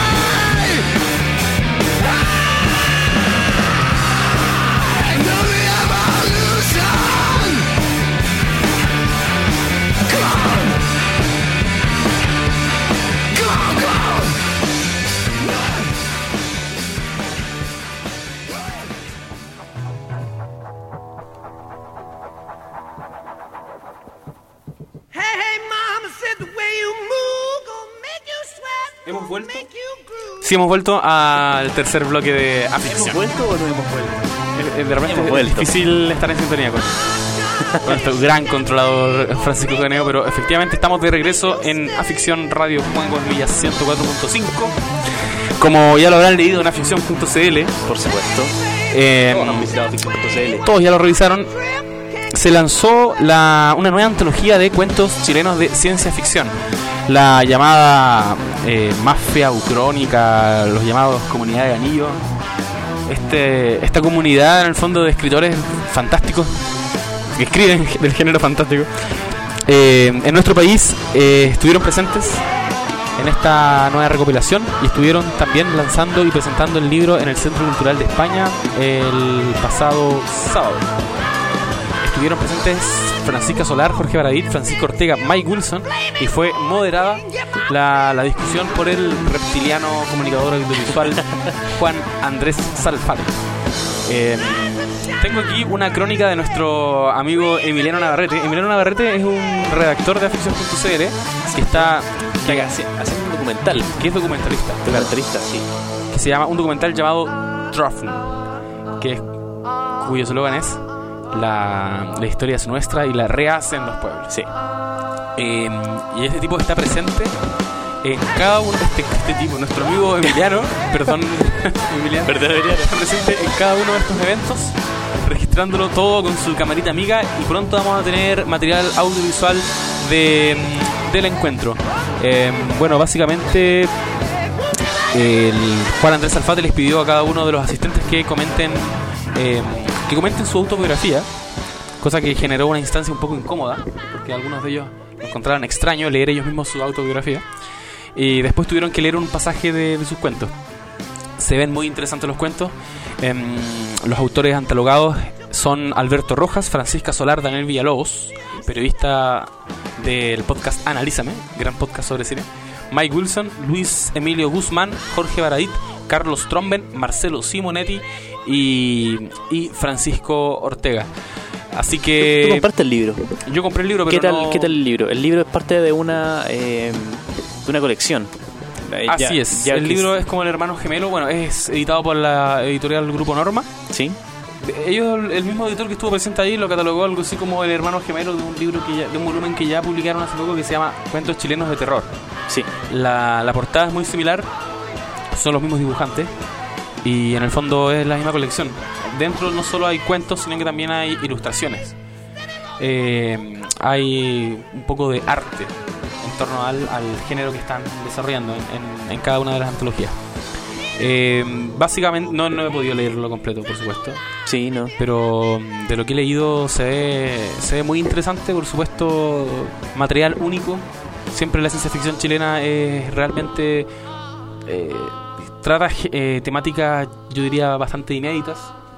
I know the evolution. Come on! Come on, come on! Hemos vuelto. Sí, hemos vuelto al tercer bloque de afición. ¿Hemos vuelto o no hemos vuelto? Eh, De repente Hemos es vuelto. difícil estar en sintonía con, con nuestro gran controlador Francisco Caneo, pero efectivamente estamos de regreso en Afición Radio Juan Villa ciento cuatro punto cinco. Como ya lo habrán leído en afición punto c l, Por supuesto. eh, Todos han visitado afición punto c l. todos ya lo revisaron. Se lanzó la, una nueva antología de cuentos chilenos de ciencia ficción, la llamada eh, Mafia Ucrónica, los llamados Comunidad de Anillo. Este, esta comunidad en el fondo de escritores fantásticos que escriben del género fantástico eh, en nuestro país eh, estuvieron presentes en esta nueva recopilación y estuvieron también lanzando y presentando el libro en el Centro Cultural de España el pasado sábado. Estuvieron presentes Francisca Solar, Jorge Baradit, Francisco Ortega, Mike Wilson, y fue moderada la, la discusión por el reptiliano comunicador audiovisual Juan Andrés Salfate. Eh, tengo aquí una crónica de nuestro amigo Emiliano Navarrete. Emiliano Navarrete es un redactor de afición punto c l que está Que hace, hace un documental. que es documentalista, Documentalista, sí. que se llama un documental llamado Drofn, que es, cuyo eslogan es la, la historia es nuestra y la rehacen los pueblos. Sí. Eh, y este tipo está presente en cada uno de este, este tipo, nuestro amigo Emiliano, perdón, Emiliano, Perdón, Emiliano. está presente en cada uno de estos eventos, registrándolo todo con su camarita amiga, y pronto vamos a tener material audiovisual de, del encuentro. Eh, bueno, básicamente el Juan Andrés Salfate les pidió a cada uno de los asistentes que comenten eh, que comenten su autobiografía, cosa que generó una instancia un poco incómoda, porque algunos de ellos lo encontraron extraño leer ellos mismos su autobiografía, y después tuvieron que leer un pasaje de, de sus cuentos. Se ven muy interesantes los cuentos. Eh, los autores antologados son Alberto Rojas, Francisca Solar, Daniel Villalobos, periodista del podcast Analízame, gran podcast sobre cine, Mike Wilson, Luis Emilio Guzmán, Jorge Baradit, Carlos Tromben, Marcelo Simonetti y, y Francisco Ortega. Así que Tú compraste el libro. yo compré el libro, pero ¿Qué tal, no... ¿Qué tal el libro? El libro es parte de una eh, de una colección. Eh, Así ya- es, ya el que- libro es como el hermano gemelo. Bueno, es editado por la editorial Grupo Norma. Sí. Ellos, el mismo editor que estuvo presente ahí, lo catalogó algo así como el hermano gemelo de un libro que ya, de un volumen que ya publicaron hace poco, que se llama Cuentos Chilenos de Terror. Sí. La, la portada es muy similar, son los mismos dibujantes y en el fondo es la misma colección. Dentro no solo hay cuentos, sino que también hay ilustraciones. Eh, hay un poco de arte en torno al, al género que están desarrollando en, en, en cada una de las antologías. Eh, básicamente, no, no he podido leerlo completo, por supuesto, Sí, no. pero de lo que he leído se ve, se ve muy interesante, por supuesto, material único. Siempre la ciencia ficción chilena es realmente eh, trata eh, temáticas, yo diría, bastante inéditas,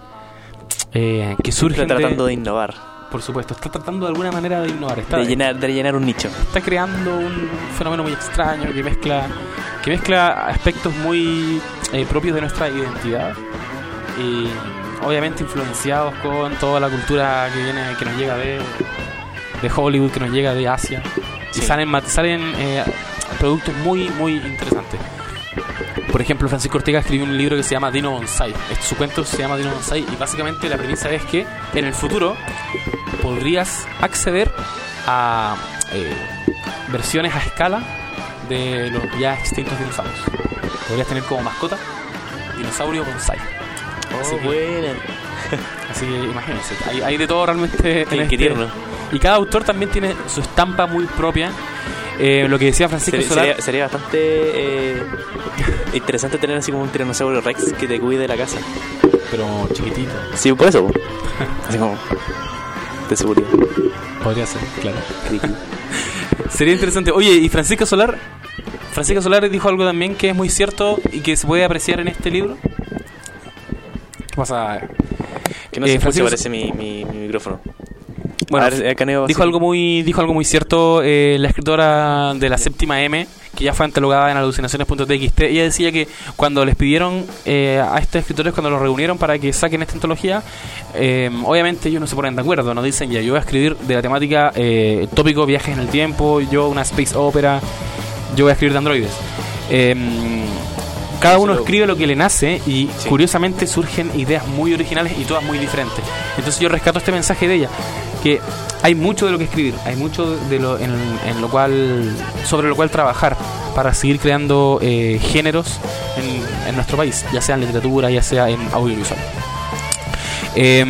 eh, que surgen Está tratando de, de innovar, por supuesto, está tratando de alguna manera de innovar, está, de llenar, de llenar un nicho. está creando un fenómeno muy extraño que mezcla que mezcla aspectos muy eh, propios de nuestra identidad y obviamente influenciados con toda la cultura que viene que nos llega de, de Hollywood, que nos llega de Asia. Sí. Y salen mat- salen eh, productos muy muy interesantes. Por ejemplo, Francisco Ortega escribió un libro que se llama Dino Bonsai. Este, su cuento se llama Dino Bonsai y básicamente la premisa es que en el futuro podrías acceder a eh, versiones a escala de los ya extintos dinosaurios. Podrías tener como mascota dinosaurio bonsai. Así que- buena. Así que imagínense, hay, hay de todo realmente Qué- en qué este- tierno. Y cada autor también tiene su estampa muy propia. Eh, lo que decía Francisco Sería, Solar, sería, sería bastante eh, interesante tener así como un tiranosaurio Rex que te cuide la casa. pero chiquitito, Sí, por eso. Así como de seguridad. podría ser, claro. Ridículo. Sería interesante. Oye, y Francisco Solar, Francisco Solar dijo algo también que es muy cierto y que se puede apreciar en este libro. ¿Qué pasa? Que no Eh, se escucha, Francisco- parece mi, mi, mi micrófono. Bueno, A ver, eh, Caneo, dijo sí. algo muy dijo algo muy cierto eh, la escritora de la séptima M, que ya fue catalogada en alucinaciones punto t x t. Ella decía que cuando les pidieron eh, a estos escritores, cuando los reunieron para que saquen esta antología, eh, obviamente ellos no se ponen de acuerdo, no dicen ya yo voy a escribir de la temática eh, tópico viajes en el tiempo, yo una space opera, yo voy a escribir de androides. Eh, cada uno Eso lo- escribe lo que le nace y Sí. curiosamente surgen ideas muy originales y todas muy diferentes. Entonces yo rescato este mensaje de ella, que hay mucho de lo que escribir, hay mucho de lo en, en lo cual sobre lo cual trabajar para seguir creando eh, géneros en, en nuestro país, ya sea en literatura, ya sea en audiovisual. Eh,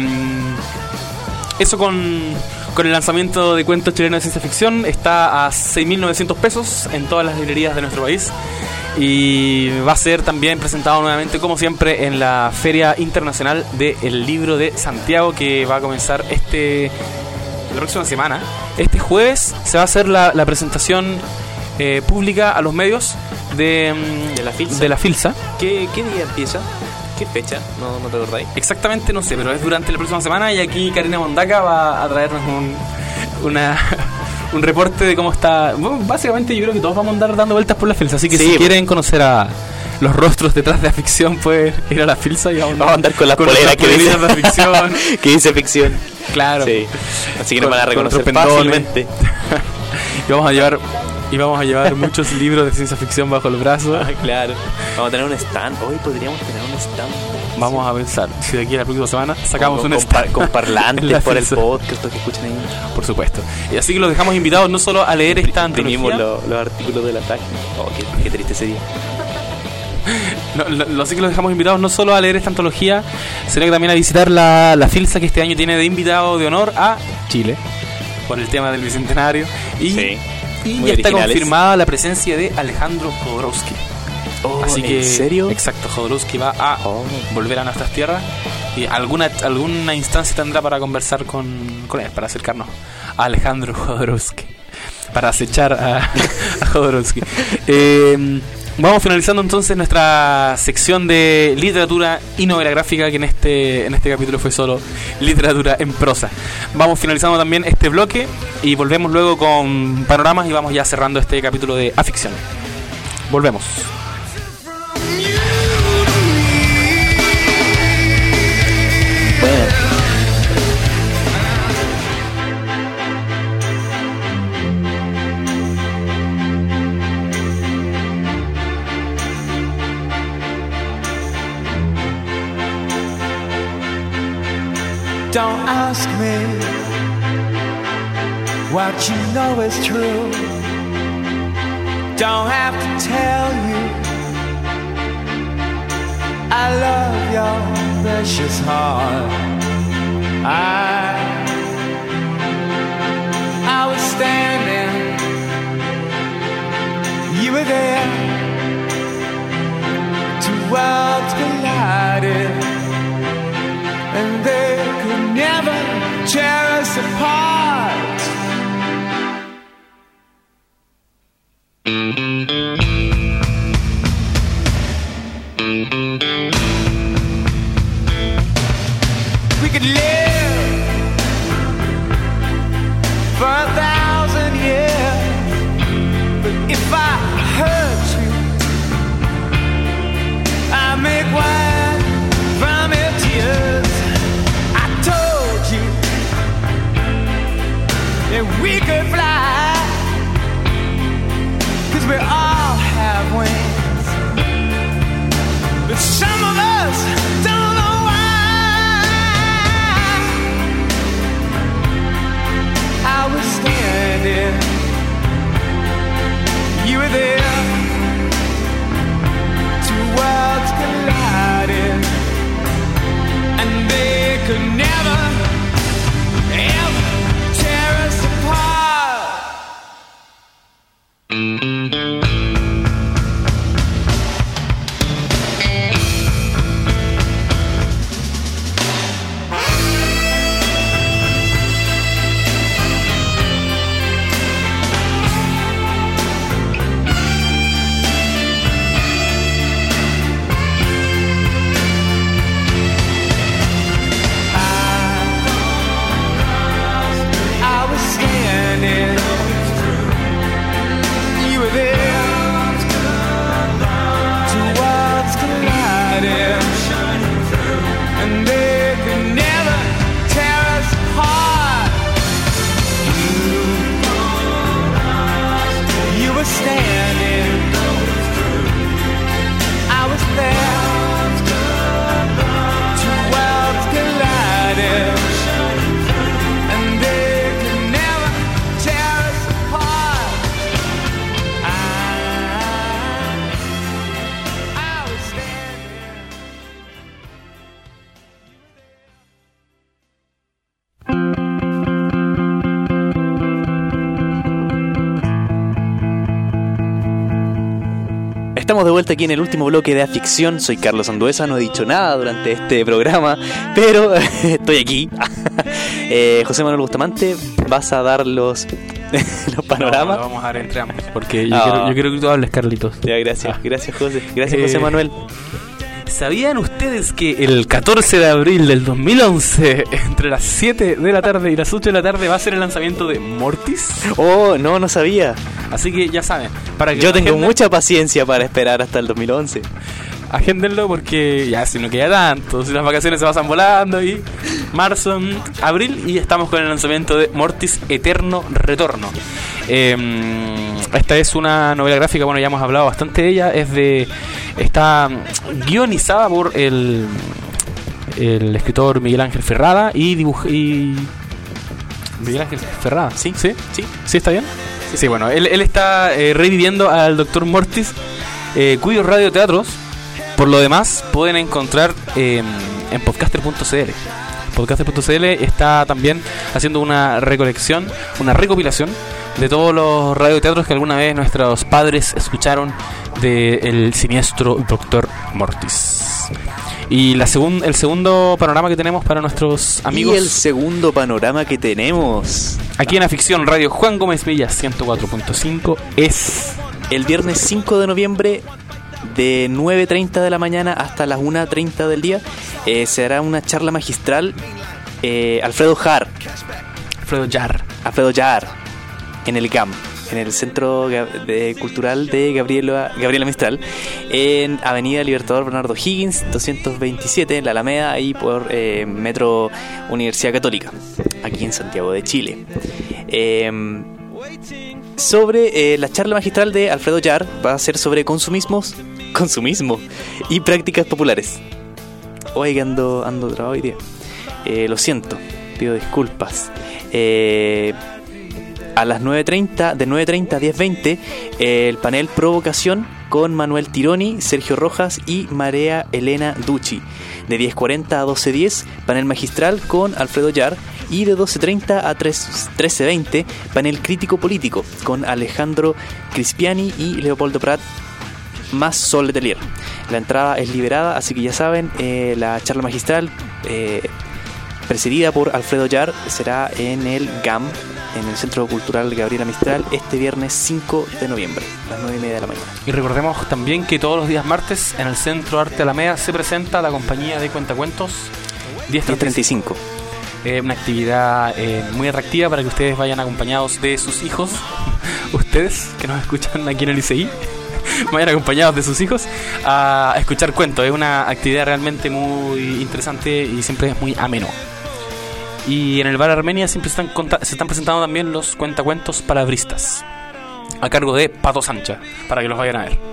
eso con, con el lanzamiento de Cuentos Chilenos de Ciencia Ficción. Está a seis mil novecientos pesos en todas las librerías de nuestro país. Y va a ser también presentado nuevamente, como siempre, en la Feria Internacional del Libro de Santiago, que va a comenzar este la próxima semana. Este jueves se va a hacer la, la presentación eh, pública a los medios de, mm, De la Filsa. de la Filsa. ¿Qué, ¿Qué día empieza? ¿Qué fecha? No, no te acordáis. Exactamente no sé, pero es durante la próxima semana y aquí Karina Mondaca va a traernos un, una, un reporte de cómo está. Bueno, básicamente yo creo que todos vamos a andar dando vueltas por la Filsa, así que Sí, si pues. quieren conocer a los rostros detrás de la ficción pueden ir a la Filsa y vamos, Vamos a andar con las nuestras poleras que dice- poleritas de ficción. que dice ficción. Claro. Sí. Así que Con- nos van a con reconocer otros pendones. fácilmente. Y vamos a llevar y vamos a llevar muchos libros de ciencia ficción bajo el brazo. Ah, claro. Vamos a tener un stand. Hoy podríamos tener un stand. Vamos a pensar si de aquí a la próxima semana sacamos con, un con, par- stand con en la parlantes por el Filsa. podcast, los que escuchen ahí. Por supuesto. Y así que los dejamos invitados no solo a leer esta Imprimimos antología. lo- los artículos de la página. Oh, qué, qué triste sería. No, lo, lo- así que los dejamos invitados no solo a leer esta antología, sino que también a visitar la, la Filsa, que este año tiene de invitado de honor a Chile, por el tema del Bicentenario. Y, Sí. y Muy ya está originales. confirmada la presencia de Alejandro Jodorowsky. Oh, Así que, ¿en serio? exacto, Jodorowsky va a Oh. volver a nuestras tierras y alguna alguna instancia tendrá para conversar con, con él, para acercarnos a Alejandro Jodorowsky, para acechar a, a Jodorowsky. Eh, vamos finalizando entonces nuestra sección de literatura y novela gráfica, que en este en este capítulo fue solo literatura en prosa. Vamos finalizando también este bloque y volvemos luego con panoramas y vamos ya cerrando este capítulo de Aficción. Volvemos. Don't ask me what you know is true. Don't have to tell you I love your precious heart. I I was standing, you were there. Two worlds collided, and they could never tear us apart. We could live for a thousand years, but if I hurt you, I make wine from your tears. I told you that we could fly, 'cause we all have wings, but some of us don't know why. I was standing, you were there. Two worlds collided, and they could never, ever tear us apart. Estamos de vuelta aquí en el último bloque de Aficción. Soy Carlos Anduesa, no he dicho nada durante este programa, pero estoy aquí. eh, José Manuel Bustamante, vas a dar los, los panoramas. No, no, vamos a dar entre ambos, porque yo, Ah. quiero, yo quiero que tú hables, Carlitos. Ya, gracias, Ah. gracias José, gracias Eh, José Manuel. ¿Sabían ustedes que el catorce de abril del dos mil once, entre las siete de la tarde y las ocho de la tarde, va a ser el lanzamiento de Mortis? Oh, no, no sabía. Así que ya saben, para que Yo tengo agenden- mucha paciencia para esperar hasta el dos mil once. agéndenlo porque ya si no queda tanto, si las vacaciones se pasan volando y marzo, mm, abril y estamos con el lanzamiento de Mortis Eterno Retorno. Eh, esta es una novela gráfica, bueno, ya hemos hablado bastante de ella, es de está guionizada por el el escritor Miguel Ángel Ferrada y dibuj y Miguel Ángel Ferrada, Sí, sí, sí. sí, está bien. Sí, bueno, él, él está eh, reviviendo al doctor Mortis, eh, cuyos radioteatros, por lo demás, pueden encontrar eh, en podcaster punto c l. podcaster punto c l está también haciendo una recolección, una recopilación de todos los radioteatros que alguna vez nuestros padres escucharon del siniestro doctor Mortis. Y la segun, el segundo panorama que tenemos para nuestros amigos Y el segundo panorama que tenemos aquí en Aficción Radio Juan Gómez Villa ciento cuatro punto cinco es el viernes cinco de noviembre de nueve treinta de la mañana hasta las una treinta del día. Eh, se hará una charla magistral. eh, Alfredo Jar, Alfredo Jar. Alfredo Jar, en el G A M, en el Centro Ga- de Cultural de Gabriela, Gabriela Mistral, en Avenida Libertador Bernardo Higgins, doscientos veintisiete, en la Alameda, ahí por eh, Metro Universidad Católica, aquí en Santiago de Chile. Eh, sobre eh, la charla magistral de Alfredo Jar, va a ser sobre consumismos, consumismo y prácticas populares. Hoy ando, ando trabado hoy día. Eh, lo siento, pido disculpas. Eh, a las nueve treinta, de nueve treinta a diez veinte, eh, el panel Provocación con Manuel Tironi, Sergio Rojas y María Elena Ducci. De diez cuarenta a doce diez, panel magistral con Alfredo Jar. Y de doce treinta a trece veinte, panel crítico político con Alejandro Crispiani y Leopoldo Prat, más Sol Letelier. La entrada es liberada, así que ya saben, eh, la charla magistral eh, precedida por Alfredo Jar será en el G A M, en el Centro Cultural Gabriela Mistral, este viernes cinco de noviembre, a las nueve y media de la mañana. Y recordemos también que todos los días martes en el Centro Arte Alameda se presenta la compañía de cuentacuentos diez treinta y cinco. diez treinta y cinco. Eh, una actividad eh, muy atractiva para que ustedes vayan acompañados de sus hijos. Ustedes que nos escuchan aquí en el I C I vayan acompañados de sus hijos a escuchar cuentos. Es una actividad realmente muy interesante y siempre es muy ameno. Y en el Bar Armenia siempre están conta- se están presentando también los cuentacuentos palabristas a cargo de Pato Sancha, para que los vayan a ver.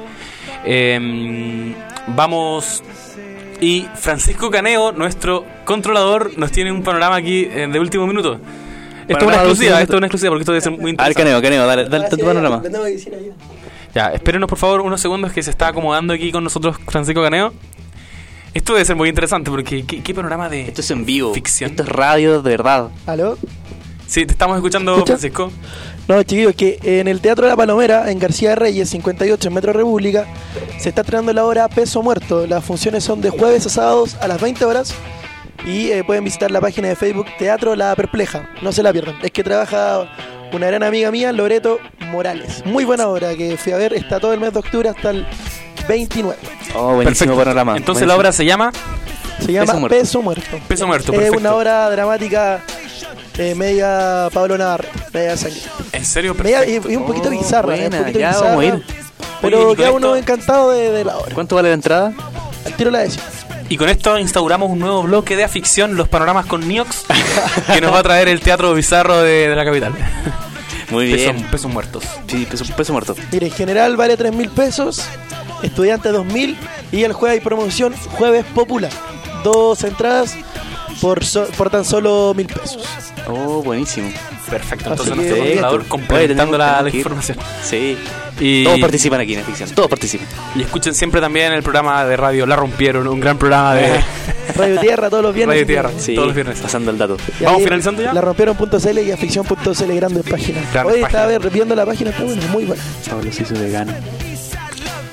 Eh, vamos. Y Francisco Caneo, nuestro controlador, nos tiene un panorama aquí eh, de último minuto. Esto es una Panorama de último exclusiva, minuto. esto es una exclusiva porque esto debe ser muy A ver, interesante. Caneo, Caneo, dale, dale tu panorama. Ya, espérenos por favor unos segundos que se está acomodando aquí con nosotros Francisco Caneo. Esto debe ser muy interesante porque ¿qué, qué panorama de Esto es en vivo, ficción? esto es radio de verdad. ¿Aló? Sí, te estamos escuchando, ¿Escucha? Francisco. No, chiquillos, que en el Teatro de la Palomera, en García de Reyes, cincuenta y ocho en Metro República, se está estrenando la obra Peso Muerto. Las funciones son de jueves a sábados a las veinte horas y eh, pueden visitar la página de Facebook Teatro La Perpleja. No se la pierdan. Es que trabaja una gran amiga mía, Loreto Morales. Muy buena obra que fui a ver. Está todo el mes de octubre hasta el veintinueve. Oh, buenísimo panorama. Entonces buenísimo. la obra se llama Se llama Peso Muerto. Peso Muerto. Peso Muerto, Es perfecto. una obra dramática eh, media Pablo Navarro, media sangre. ¿En serio? Media- y, Perfecto. y un poquito Oh, bizarra, buena, un poquito ya bizarra, vamos a ir. pero Oye, y queda con uno esto- encantado de, de la obra. ¿Cuánto vale la entrada? Al tiro la decimos. Y con esto instauramos un nuevo bloque de aficción, los panoramas con Niox, que nos va a traer el teatro bizarro de, de la capital. Muy bien. Pesos, pesos muertos. Sí, peso, peso muerto. Mire, en general vale tres mil pesos, estudiante dos mil y el jueves hay promoción Jueves Popular. Dos entradas por, so- por tan solo mil pesos. Oh, buenísimo. Perfecto. Así Entonces que- nuestro controlador Oye, complementando tenemos- la, la tenemos que ir. información. Sí. Y, Todos participan aquí en ficción. Todos participan. y escuchen siempre también el programa de radio La Rompieron, un gran programa de Radio Tierra todos los viernes. Radio Tierra. Sí. Todos los viernes. Pasando el dato. Y ¿Vamos ahí finalizando ya? La rompieron punto c l y aficción punto c l, grandes páginas. Grandes Hoy estaba páginas. ver- viendo la página, está buena, muy buena. Pablo se hizo vegano.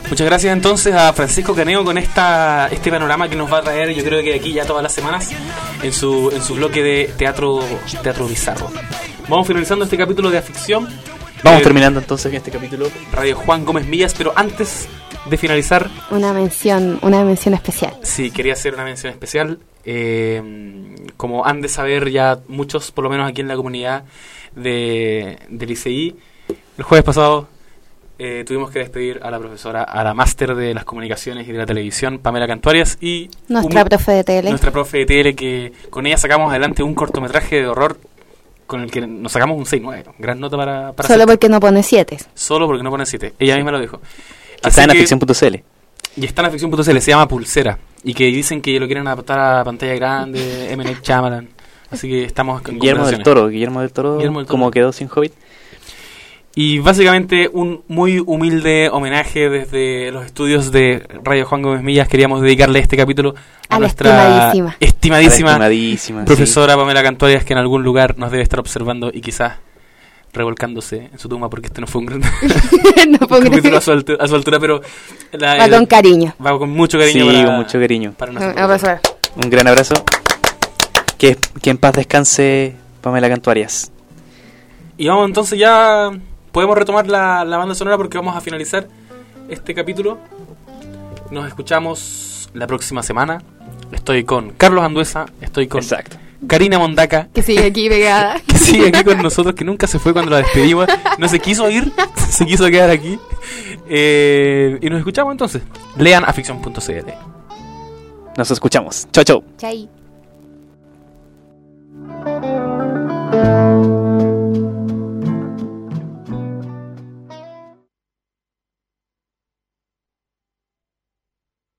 Muchas gracias entonces a Francisco Caneo con esta este panorama que nos va a traer, yo creo que aquí ya todas las semanas, en su en su bloque de teatro teatro bizarro. Vamos finalizando este capítulo de Aficción. Vamos eh, terminando entonces este capítulo. Radio Juan Gómez Millas, pero antes de finalizar, Una mención, una mención especial. sí, quería hacer una mención especial. Eh, como han de saber ya muchos, por lo menos aquí en la comunidad de, del I C I, el jueves pasado eh, tuvimos que despedir a la profesora, a la máster de las comunicaciones y de la televisión, Pamela Cantuarias, y Nuestra un- profe de tele. nuestra profe de tele, que con ella sacamos adelante un cortometraje de horror con el que nos sacamos un seis nueve, gran nota para, para Solo hacer- porque no pone siete. solo porque no ponen siete, ella misma lo dijo. Que Así está en que- aficción punto c l. y está en aficción punto c l, se llama Pulsera. Y que dicen que lo quieren adaptar a pantalla grande, M. Night Shyamalan. Así que estamos con Guillermo del conversaciones. Toro, Guillermo del Toro, Guillermo del Toro. como quedó sin Hobbit. Y básicamente un muy humilde homenaje desde los estudios de Radio Juan Gómez Millas. Queríamos dedicarle este capítulo a, A la nuestra estimadísima. estimadísima Estimadísima, profesora Pamela Cantuarias, que en algún lugar nos debe estar observando y quizás revolcándose en su tumba, porque este no fue un gran No puedo capítulo creer. a su, altu- a su altura, pero la- Va el- con cariño. va con mucho Sí, cariño. para, con mucho cariño. para No, nuestro no profesor. pasa nada. Un gran abrazo. Que, que en paz descanse Pamela Cantuarias. Y vamos entonces ya, podemos retomar la, la banda sonora porque vamos a finalizar este capítulo. Nos escuchamos la próxima semana. Estoy con Carlos Anduesa, estoy con Exacto. Karina Mondaca, Que sigue aquí pegada. que sigue aquí con nosotros, que nunca se fue cuando la despedimos. No se quiso ir, se quiso quedar aquí. Eh, y nos escuchamos entonces. Lean aficción punto c l. Nos escuchamos. Chau, chau. Chai. Thank